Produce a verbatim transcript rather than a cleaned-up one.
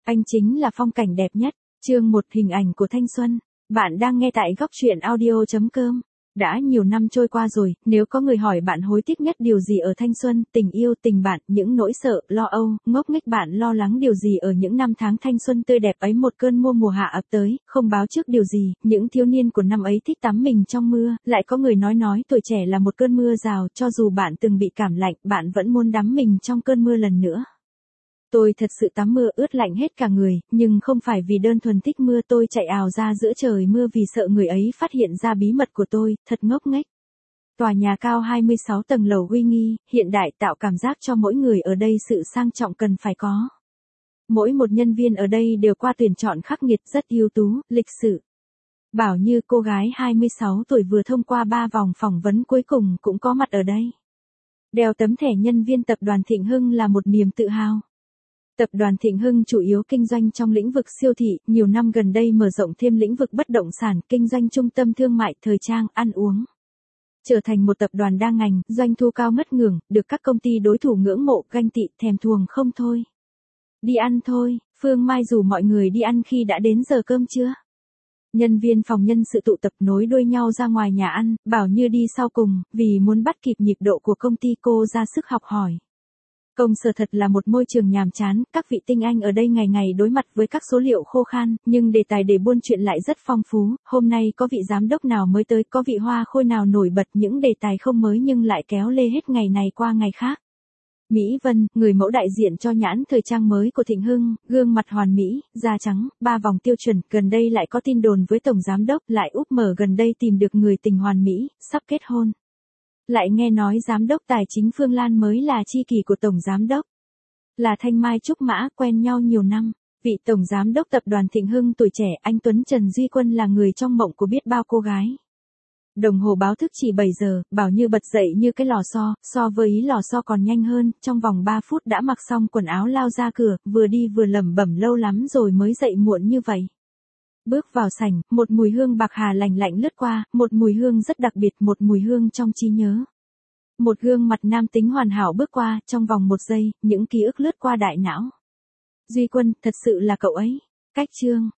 Anh chính là phong cảnh đẹp nhất. Chương một hình ảnh của thanh xuân. Bạn đang nghe tại góc truyện audio chấm com. Đã nhiều năm trôi qua rồi, nếu có người hỏi bạn hối tiếc nhất điều gì ở thanh xuân, tình yêu, tình bạn, những nỗi sợ, lo âu, ngốc nghếch bạn lo lắng điều gì ở những năm tháng thanh xuân tươi đẹp ấy, một cơn mưa mùa hạ ập tới, không báo trước điều gì, những thiếu niên của năm ấy thích tắm mình trong mưa, lại có người nói nói tuổi trẻ là một cơn mưa rào, cho dù bạn từng bị cảm lạnh, bạn vẫn muốn đắm mình trong cơn mưa lần nữa. Tôi thật sự tắm mưa ướt lạnh hết cả người, nhưng không phải vì đơn thuần thích mưa, tôi chạy ào ra giữa trời mưa vì sợ người ấy phát hiện ra bí mật của tôi, thật ngốc nghếch. Tòa nhà cao hai mươi sáu tầng lầu uy nghi, hiện đại tạo cảm giác cho mỗi người ở đây sự sang trọng cần phải có. Mỗi một nhân viên ở đây đều qua tuyển chọn khắc nghiệt, rất ưu tú, lịch sự. Bảo Như, cô gái hai mươi sáu tuổi vừa thông qua ba vòng phỏng vấn cuối cùng cũng có mặt ở đây. Đeo tấm thẻ nhân viên tập đoàn Thịnh Hưng là một niềm tự hào. Tập đoàn Thịnh Hưng chủ yếu kinh doanh trong lĩnh vực siêu thị, nhiều năm gần đây mở rộng thêm lĩnh vực bất động sản, kinh doanh trung tâm thương mại, thời trang, ăn uống. Trở thành một tập đoàn đa ngành, doanh thu cao ngất ngưởng, được các công ty đối thủ ngưỡng mộ, ganh tị, thèm thuồng không thôi. Đi ăn thôi, Phương Mai rủ mọi người đi ăn khi đã đến giờ cơm trưa. Nhân viên phòng nhân sự tụ tập nối đuôi nhau ra ngoài nhà ăn, Bảo Như đi sau cùng, vì muốn bắt kịp nhịp độ của công ty cô ra sức học hỏi. Công sở thật là một môi trường nhàm chán, các vị tinh anh ở đây ngày ngày đối mặt với các số liệu khô khan, nhưng đề tài để buôn chuyện lại rất phong phú. Hôm nay có vị giám đốc nào mới tới, có vị hoa khôi nào nổi bật, những đề tài không mới nhưng lại kéo lê hết ngày này qua ngày khác. Mỹ Vân, người mẫu đại diện cho nhãn thời trang mới của Thịnh Hưng, gương mặt hoàn mỹ, da trắng, ba vòng tiêu chuẩn, gần đây lại có tin đồn với tổng giám đốc, lại úp mở gần đây tìm được người tình hoàn mỹ, sắp kết hôn. Lại nghe nói giám đốc tài chính Phương Lan mới là tri kỷ của tổng giám đốc. Là Thanh Mai Trúc Mã, quen nhau nhiều năm. Vị tổng giám đốc tập đoàn Thịnh Hưng tuổi trẻ, anh Tuấn Trần Duy Quân là người trong mộng của biết bao cô gái. Đồng hồ báo thức chỉ bảy giờ, Bảo Như bật dậy như cái lò xo, so với ý lò xo còn nhanh hơn, trong vòng ba phút đã mặc xong quần áo lao ra cửa, vừa đi vừa lẩm bẩm lâu lắm rồi mới dậy muộn như vậy. Bước vào sảnh, một mùi hương bạc hà lành lạnh lướt qua, một mùi hương rất đặc biệt, một mùi hương trong trí nhớ. Một gương mặt nam tính hoàn hảo bước qua, trong vòng một giây, những ký ức lướt qua đại não. Duy Quân, thật sự là cậu ấy. Cách chương.